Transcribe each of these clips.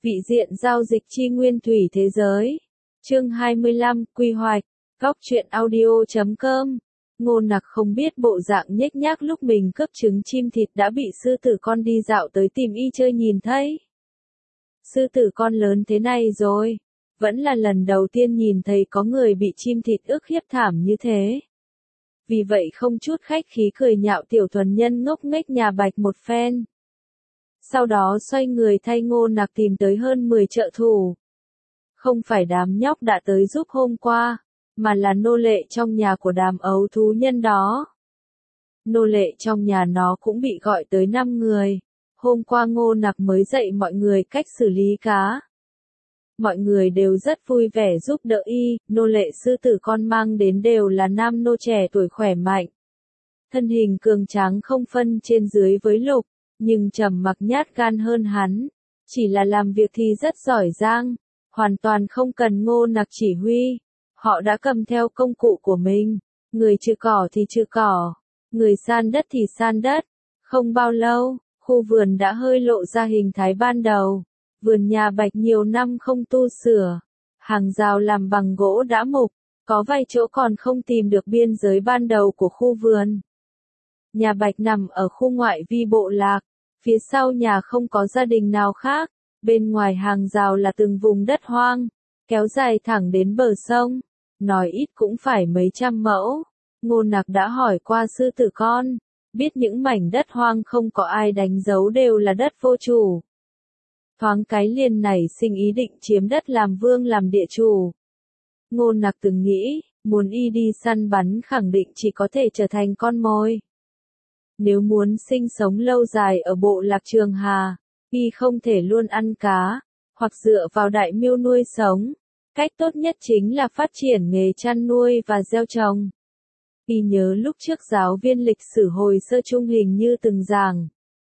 Vị diện giao dịch chi nguyên thủy thế giới. Chương 25, quy hoạch. Góc truyện audio.com. Ngô Nặc không biết bộ dạng nhếch nhác lúc mình cướp trứng chim thịt đã bị sư tử con đi dạo tới tìm y chơi nhìn thấy. Sư tử con lớn thế này rồi, vẫn là lần đầu tiên nhìn thấy có người bị chim thịt ức hiếp thảm như thế. Vì vậy không chút khách khí cười nhạo tiểu thuần nhân ngốc nghếch nhà Bạch một phen. Sau đó xoay người thay Ngô Nặc tìm tới hơn 10 trợ thủ. Không phải đám nhóc đã tới giúp hôm qua, mà là nô lệ trong nhà của đám ấu thú nhân đó. Nô lệ trong nhà nó cũng bị gọi tới 5 người. Hôm qua Ngô Nặc mới dạy mọi người cách xử lý cá. Mọi người đều rất vui vẻ giúp đỡ y, nô lệ sư tử con mang đến đều là nam nô trẻ tuổi khỏe mạnh. Thân hình cường tráng không phân trên dưới với Lục, nhưng trầm mặc nhát gan hơn hắn. Chỉ là làm việc thì rất giỏi giang, hoàn toàn không cần Ngô Nặc chỉ huy. Họ đã cầm theo công cụ của mình, người trừ cỏ thì trừ cỏ, người san đất thì san đất. Không bao lâu, khu vườn đã hơi lộ ra hình thái ban đầu. Vườn nhà Bạch nhiều năm không tu sửa, hàng rào làm bằng gỗ đã mục, có vài chỗ còn không tìm được biên giới ban đầu của khu vườn. Nhà Bạch nằm ở khu ngoại vi bộ lạc, phía sau nhà không có gia đình nào khác, bên ngoài hàng rào là từng vùng đất hoang, kéo dài thẳng đến bờ sông, nói ít cũng phải mấy trăm mẫu. Ngô Nặc đã hỏi qua sư tử con, biết những mảnh đất hoang không có ai đánh dấu đều là đất vô chủ. Thoáng cái liền nảy sinh ý định chiếm đất làm vương làm địa chủ. Ngô Nặc từng nghĩ, muốn y đi săn bắn khẳng định chỉ có thể trở thành con mồi. Nếu muốn sinh sống lâu dài ở bộ lạc Trường Hà, y không thể luôn ăn cá, hoặc dựa vào đại miêu nuôi sống. Cách tốt nhất chính là phát triển nghề chăn nuôi và gieo trồng. Y nhớ lúc trước giáo viên lịch sử hồi sơ trung hình như từng giảng.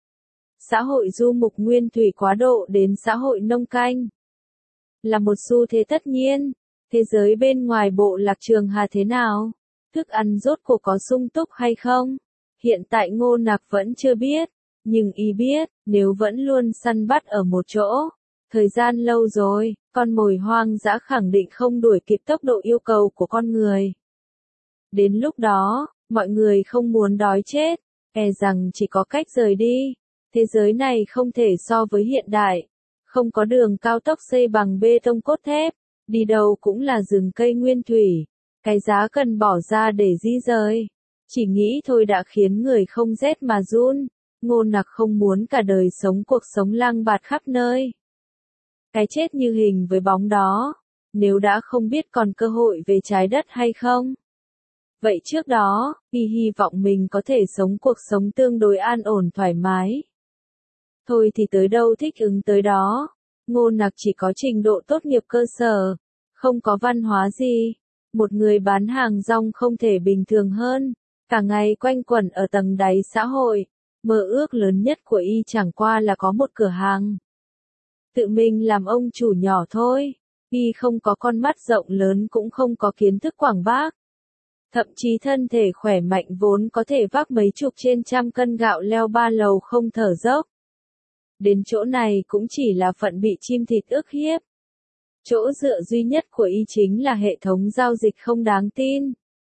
Xã hội du mục nguyên thủy quá độ đến xã hội nông canh là một xu thế tất nhiên. Thế giới bên ngoài bộ lạc Trường Hà thế nào? Thức ăn rốt cuộc có sung túc hay không? Hiện tại Ngô Nặc vẫn chưa biết, nhưng y biết, nếu vẫn luôn săn bắt ở một chỗ, thời gian lâu rồi, con mồi hoang dã khẳng định không đuổi kịp tốc độ yêu cầu của con người. Đến lúc đó, mọi người không muốn đói chết, e rằng chỉ có cách rời đi. Thế giới này không thể so với hiện đại, không có đường cao tốc xây bằng bê tông cốt thép, đi đâu cũng là rừng cây nguyên thủy, cái giá cần bỏ ra để di rời. Chỉ nghĩ thôi đã khiến người không rét mà run. Ngô Nặc không muốn cả đời sống cuộc sống lang bạt khắp nơi. Cái chết như hình với bóng đó, nếu đã không biết còn cơ hội về trái đất hay không. Vậy trước đó, y hy vọng mình có thể sống cuộc sống tương đối an ổn thoải mái. Thôi thì tới đâu thích ứng tới đó. Ngô Nặc chỉ có trình độ tốt nghiệp cơ sở, không có văn hóa gì. Một người bán hàng rong không thể bình thường hơn, cả ngày quanh quẩn ở tầng đáy xã hội. Mơ ước lớn nhất của y chẳng qua là có một cửa hàng. Tự mình làm ông chủ nhỏ thôi. Y không có con mắt rộng lớn cũng không có kiến thức quảng bác. Thậm chí thân thể khỏe mạnh vốn có thể vác mấy chục trên trăm cân gạo leo 3 lầu không thở dốc. Đến chỗ này cũng chỉ là phận bị chim thịt ức hiếp. Chỗ dựa duy nhất của y chính là hệ thống giao dịch không đáng tin.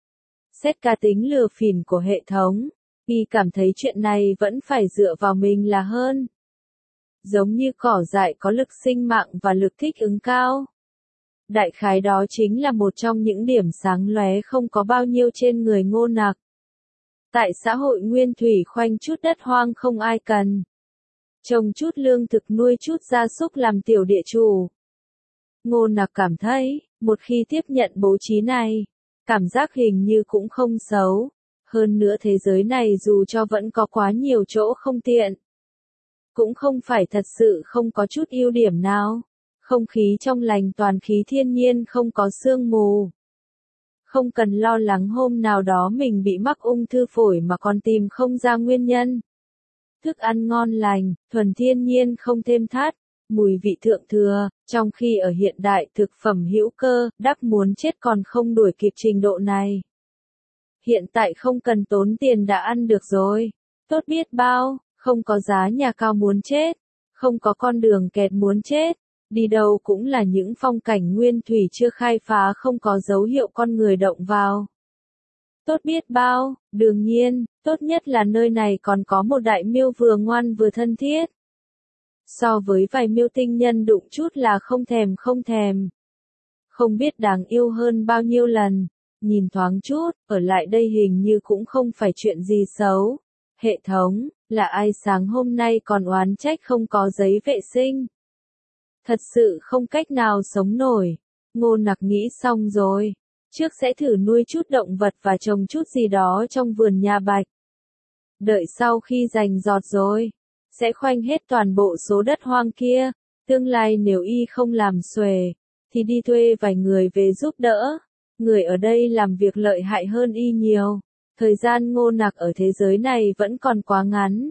Xét cá tính lừa phỉnh của hệ thống, y cảm thấy chuyện này vẫn phải dựa vào mình là hơn. Giống như cỏ dại có lực sinh mạng và lực thích ứng cao. Đại khái đó chính là một trong những điểm sáng lóe không có bao nhiêu trên người Ngô Nặc. Tại xã hội nguyên thủy khoanh chút đất hoang không ai cần. Trồng chút lương thực nuôi chút gia súc làm tiểu địa chủ. Ngô Nặc cảm thấy, một khi tiếp nhận bố trí này, cảm giác hình như cũng không xấu. Hơn nữa thế giới này dù cho vẫn có quá nhiều chỗ không tiện, cũng không phải thật sự không có chút ưu điểm nào. Không khí trong lành toàn khí thiên nhiên không có sương mù. Không cần lo lắng hôm nào đó mình bị mắc ung thư phổi mà còn tìm không ra nguyên nhân. Thức ăn ngon lành, thuần thiên nhiên không thêm thắt, mùi vị thượng thừa, trong khi ở hiện đại thực phẩm hữu cơ, đắc muốn chết còn không đuổi kịp trình độ này. Hiện tại không cần tốn tiền đã ăn được rồi, tốt biết bao, không có giá nhà cao muốn chết, không có con đường kẹt muốn chết, Đi đâu cũng là những phong cảnh nguyên thủy chưa khai phá không có dấu hiệu con người động vào. Tốt biết bao, đương nhiên, tốt nhất là nơi này còn có một đại miêu vừa ngoan vừa thân thiết. So với vài miêu tinh nhân đụng chút là không thèm. Không biết đáng yêu hơn bao nhiêu lần, nhìn thoáng chút, ở lại đây hình như cũng không phải chuyện gì xấu. Hệ thống, là ai sáng hôm nay còn oán trách không có giấy vệ sinh? Thật sự không cách nào sống nổi. Ngô Nặc nghĩ xong rồi. Trước sẽ thử nuôi chút động vật và trồng chút gì đó trong vườn nhà Bạch. Đợi sau khi rành rọt rồi, sẽ khoanh hết toàn bộ số đất hoang kia. Tương lai nếu y không làm xuề, thì đi thuê vài người về giúp đỡ. Người ở đây làm việc lợi hại hơn y nhiều. Thời gian Ngô Nặc ở thế giới này vẫn còn quá ngắn.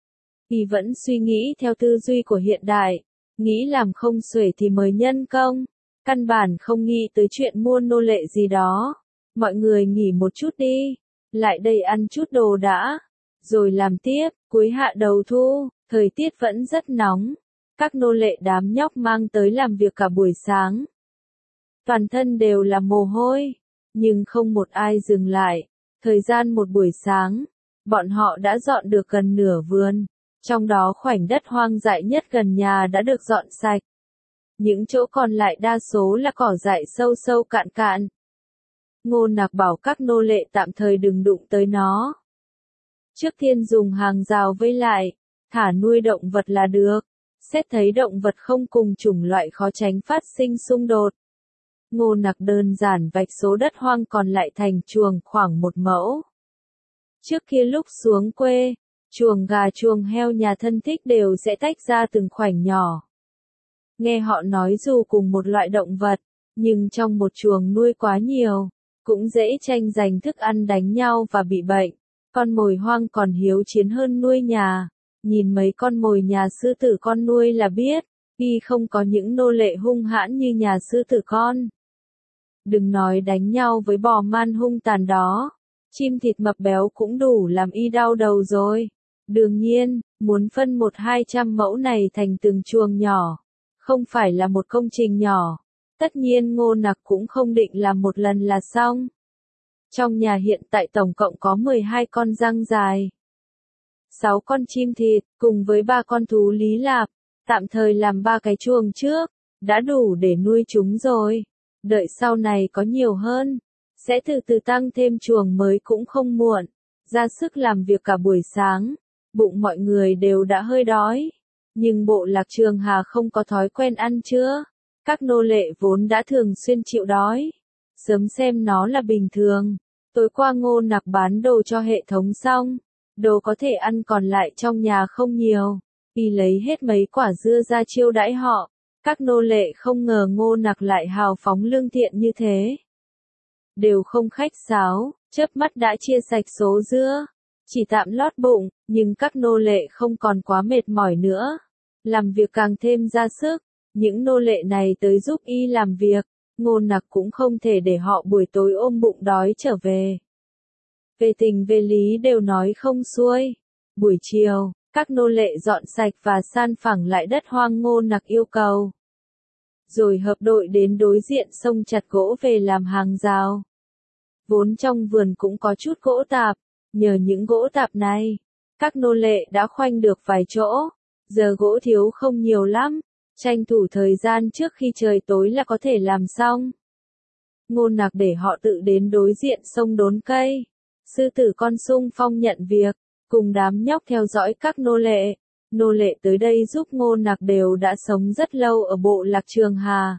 Y vẫn suy nghĩ theo tư duy của hiện đại. Nghĩ làm không xuể thì mời nhân công. Căn bản không nghĩ tới chuyện mua nô lệ gì đó. Mọi người nghỉ một chút đi. Lại đây ăn chút đồ đã. Rồi làm tiếp, cuối hạ đầu thu, thời tiết vẫn rất nóng. Các nô lệ đám nhóc mang tới làm việc cả buổi sáng. Toàn thân đều là mồ hôi. Nhưng không một ai dừng lại. Thời gian một buổi sáng, bọn họ đã dọn được gần nửa vườn. Trong đó khoảnh đất hoang dại nhất gần nhà đã được dọn sạch. Những chỗ còn lại đa số là cỏ dại sâu cạn. Ngô Nặc bảo các nô lệ tạm thời đừng đụng tới nó. Trước tiên dùng hàng rào vây lại, thả nuôi động vật là được. Xét thấy động vật không cùng chủng loại khó tránh phát sinh xung đột. Ngô Nặc đơn giản vạch số đất hoang còn lại thành chuồng khoảng 1 mẫu. Trước kia lúc xuống quê, chuồng gà chuồng heo nhà thân thích đều sẽ tách ra từng khoảnh nhỏ. Nghe họ nói dù cùng một loại động vật, nhưng trong một chuồng nuôi quá nhiều, cũng dễ tranh giành thức ăn đánh nhau và bị bệnh. Con mồi hoang còn hiếu chiến hơn nuôi nhà. Nhìn mấy con mồi nhà sư tử con nuôi là biết, y không có những nô lệ hung hãn như nhà sư tử con. Đừng nói đánh nhau với bò man hung tàn đó. Chim thịt mập béo cũng đủ làm y đau đầu rồi. Đương nhiên, muốn phân 100-200 mẫu này thành từng chuồng nhỏ. Không phải là một công trình nhỏ. Tất nhiên Ngô Nặc cũng không định làm một lần là xong. Trong nhà hiện tại tổng cộng có 12 con giang dài. 6 con chim thịt, cùng với 3 con thú Lý Lạp. Tạm thời làm 3 cái chuồng trước. Đã đủ để nuôi chúng rồi. Đợi sau này có nhiều hơn. Sẽ từ từ tăng thêm chuồng mới cũng không muộn. Ra sức làm việc cả buổi sáng. Bụng mọi người đều đã hơi đói. Nhưng bộ lạc Trường Hà không có thói quen ăn trưa. Các nô lệ vốn đã thường xuyên chịu đói. Sớm xem nó là bình thường. Tối qua Ngô Nặc bán đồ cho hệ thống xong. Đồ có thể ăn còn lại trong nhà không nhiều. Y lấy hết mấy quả dưa ra chiêu đãi họ. Các nô lệ không ngờ Ngô Nặc lại hào phóng lương thiện như thế. Đều không khách sáo, chớp mắt đã chia sạch số dưa. Chỉ tạm lót bụng, nhưng các nô lệ không còn quá mệt mỏi nữa. Làm việc càng thêm ra sức. Những nô lệ này tới giúp y làm việc. Ngô Nặc cũng không thể để họ buổi tối ôm bụng đói trở về. Về tình về lý đều nói không xuôi. Buổi chiều, các nô lệ dọn sạch và san phẳng lại đất hoang Ngô Nặc yêu cầu. Rồi hợp đội đến đối diện sông chặt gỗ về làm hàng rào. Vốn trong vườn cũng có chút gỗ tạp. Nhờ những gỗ tạp này, các nô lệ đã khoanh được vài chỗ. Giờ gỗ thiếu không nhiều lắm. Tranh thủ thời gian trước khi trời tối là có thể làm xong. Ngô Nặc để họ tự đến đối diện sông đốn cây. Sư tử con sung phong nhận việc, cùng đám nhóc theo dõi các nô lệ. Nô lệ tới đây giúp Ngô Nặc đều đã sống rất lâu ở bộ lạc Trường Hà.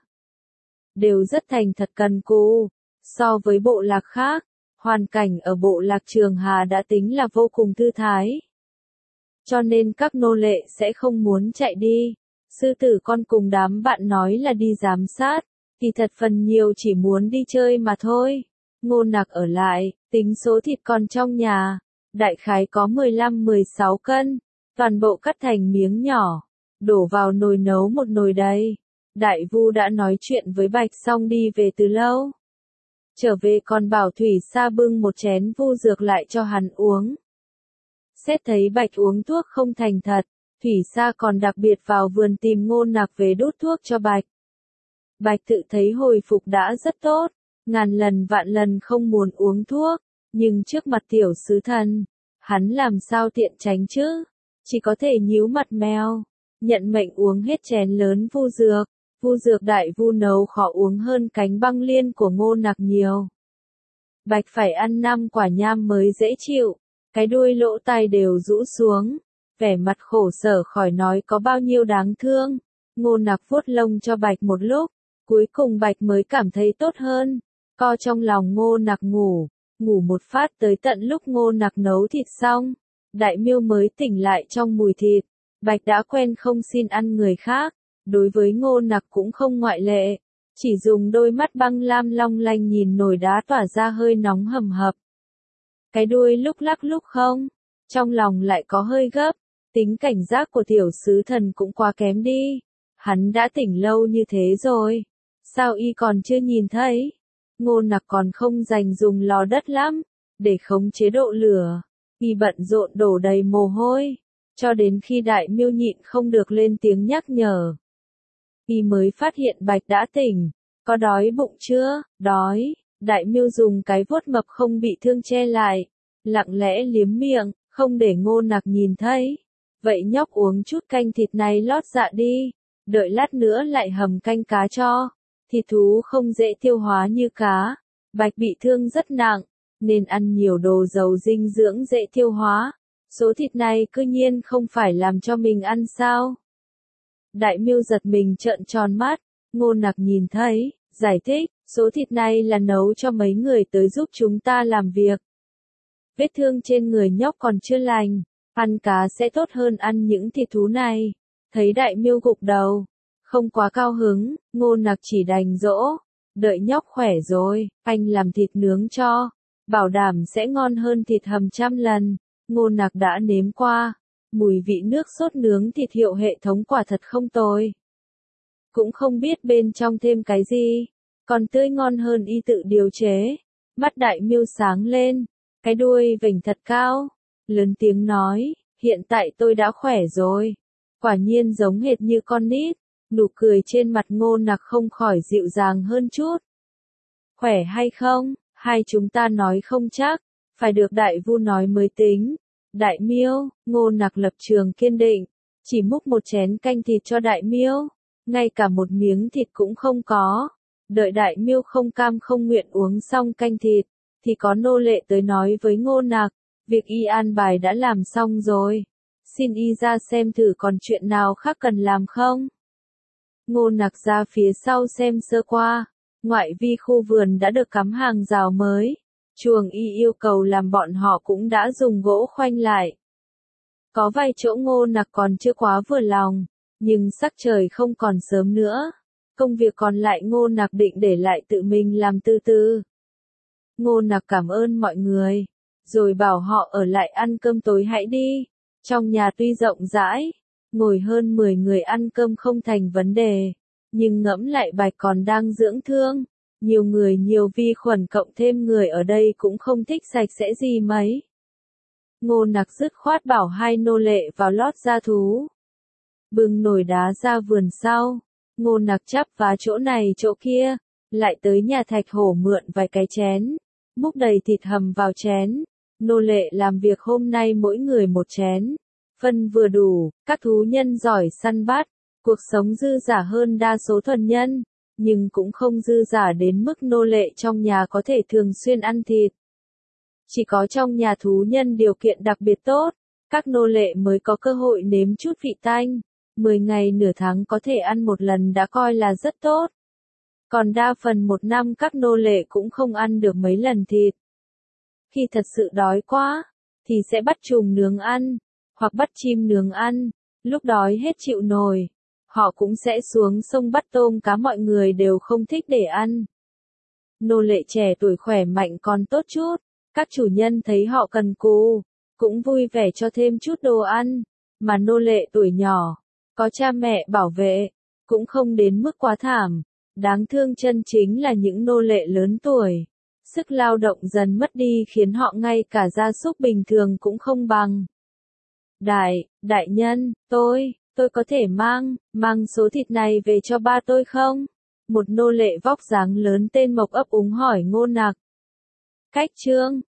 Đều rất thành thật cần cù. So với bộ lạc khác, hoàn cảnh ở bộ lạc Trường Hà đã tính là vô cùng thư thái. Cho nên các nô lệ sẽ không muốn chạy đi. Sư tử con cùng đám bạn nói là đi giám sát, kỳ thật phần nhiều chỉ muốn đi chơi mà thôi. Ngô Nặc ở lại, tính số thịt con trong nhà, đại khái có 15-16 cân, toàn bộ cắt thành miếng nhỏ, đổ vào nồi nấu một nồi đầy. Đại Vu đã nói chuyện với Bạch xong đi về từ lâu. Trở về còn bảo Thủy Sa bưng một chén vu dược lại cho hắn uống. Xét thấy Bạch uống thuốc không thành thật, Thủy Sa còn đặc biệt vào vườn tìm Ngô Nặc về đút thuốc cho Bạch. Bạch tự thấy hồi phục đã rất tốt, ngàn lần vạn lần không muốn uống thuốc, nhưng trước mặt tiểu sứ thần, hắn làm sao tiện tránh chứ, chỉ có thể nhíu mặt mèo, nhận mệnh uống hết chén lớn vu dược đại vu nấu khó uống hơn cánh băng liên của Ngô Nặc nhiều. Bạch phải ăn 5 quả nham mới dễ chịu, cái đuôi lỗ tai đều rũ xuống, vẻ mặt khổ sở khỏi nói có bao nhiêu đáng thương. Ngô Nặc vuốt lông cho Bạch một lúc, cuối cùng Bạch mới cảm thấy tốt hơn, co trong lòng Ngô Nặc ngủ một phát tới tận lúc Ngô Nặc nấu thịt xong, Đại Miêu mới tỉnh lại trong mùi thịt. Bạch đã quen không xin ăn người khác, đối với Ngô Nặc cũng không ngoại lệ, chỉ dùng đôi mắt băng lam long lanh nhìn nồi đá tỏa ra hơi nóng hầm hập. Cái đuôi lúc lắc lúc không, trong lòng lại có hơi gấp, tính cảnh giác của tiểu sứ thần cũng quá kém đi, hắn đã tỉnh lâu như thế rồi, sao y còn chưa nhìn thấy? Ngô Nặc còn không dành dùng lò đất lắm, để khống chế độ lửa, y bận rộn đổ đầy mồ hôi, cho đến khi Đại Miêu nhịn không được lên tiếng nhắc nhở. Y mới phát hiện Bạch đã tỉnh, có đói bụng chưa? Đói. Đại Miêu dùng cái vuốt mập không bị thương che lại, lặng lẽ liếm miệng, không để Ngô Nặc nhìn thấy. Vậy nhóc uống chút canh thịt này lót dạ đi, đợi lát nữa lại hầm canh cá cho. Thịt thú không dễ tiêu hóa như cá, Bạch bị thương rất nặng, nên ăn nhiều đồ giàu dinh dưỡng dễ tiêu hóa. Số thịt này cư nhiên không phải làm cho mình ăn sao? Đại Miêu giật mình trợn tròn mắt, Ngô Nặc nhìn thấy, giải thích, số thịt này là nấu cho mấy người tới giúp chúng ta làm việc. Vết thương trên người nhóc còn chưa lành, ăn cá sẽ tốt hơn ăn những thịt thú này. Thấy Đại Miêu gục đầu, không quá cao hứng, Ngô Nặc chỉ đành dỗ, đợi nhóc khỏe rồi, anh làm thịt nướng cho, bảo đảm sẽ ngon hơn thịt hầm 100 lần. Ngô Nặc đã nếm qua, mùi vị nước sốt nướng thịt hiệu hệ thống quả thật không tồi. Cũng không biết bên trong thêm cái gì, còn tươi ngon hơn y tự điều chế. Mắt Đại Miêu sáng lên, cái đuôi vểnh thật cao, lớn tiếng nói, hiện tại tôi đã khỏe rồi. Quả nhiên giống hệt như con nít, nụ cười trên mặt Ngô Nặc không khỏi dịu dàng hơn chút. Khỏe hay không, hai chúng ta nói không chắc, phải được đại vu nói mới tính. Đại Miêu, Ngô Nặc lập trường kiên định, chỉ múc một chén canh thịt cho Đại Miêu, ngay cả một miếng thịt cũng không có. Đợi Đại Miêu không cam không nguyện uống xong canh thịt, thì có nô lệ tới nói với Ngô Nặc, việc y an bài đã làm xong rồi, xin y ra xem thử còn chuyện nào khác cần làm không. Ngô Nặc ra phía sau xem sơ qua, ngoại vi khu vườn đã được cắm hàng rào mới, chuồng y yêu cầu làm bọn họ cũng đã dùng gỗ khoanh lại. Có vài chỗ Ngô Nặc còn chưa quá vừa lòng, nhưng sắc trời không còn sớm nữa, công việc còn lại Ngô Nặc định để lại tự mình làm từ từ. Ngô Nặc cảm ơn mọi người, rồi bảo họ ở lại ăn cơm tối hãy đi. Trong nhà tuy rộng rãi, ngồi hơn 10 người ăn cơm không thành vấn đề, nhưng ngẫm lại Bạch còn đang dưỡng thương, nhiều người nhiều vi khuẩn cộng thêm người ở đây cũng không thích sạch sẽ gì mấy. Ngô Nặc dứt khoát bảo hai nô lệ vào lót da thú, bưng nồi đá ra vườn sau. Ngô Nặc chắp vá chỗ này chỗ kia, lại tới nhà Thạch Hổ mượn vài cái chén, múc đầy thịt hầm vào chén. Nô lệ làm việc hôm nay mỗi người một chén, phân vừa đủ. Các thú nhân giỏi săn bắt, cuộc sống dư dả hơn đa số thuần nhân, nhưng cũng không dư dả đến mức nô lệ trong nhà có thể thường xuyên ăn thịt. Chỉ có trong nhà thú nhân điều kiện đặc biệt tốt, các nô lệ mới có cơ hội nếm chút vị tanh. 10 ngày nửa tháng có thể ăn một lần đã coi là rất tốt. Còn đa phần một năm các nô lệ cũng không ăn được mấy lần thịt. Khi thật sự đói quá, thì sẽ bắt trùng nướng ăn, hoặc bắt chim nướng ăn. Lúc đói hết chịu nổi, họ cũng sẽ xuống sông bắt tôm cá, mọi người đều không thích để ăn. Nô lệ trẻ tuổi khỏe mạnh còn tốt chút, các chủ nhân thấy họ cần cù, cũng vui vẻ cho thêm chút đồ ăn, mà nô lệ tuổi nhỏ, có cha mẹ bảo vệ, cũng không đến mức quá thảm. Đáng thương chân chính là những nô lệ lớn tuổi, sức lao động dần mất đi khiến họ ngay cả gia súc bình thường cũng không bằng. Đại nhân, tôi có thể mang số thịt này về cho ba tôi không? Một nô lệ vóc dáng lớn tên Mộc ấp úng hỏi Ngô Nặc. Cách Trương,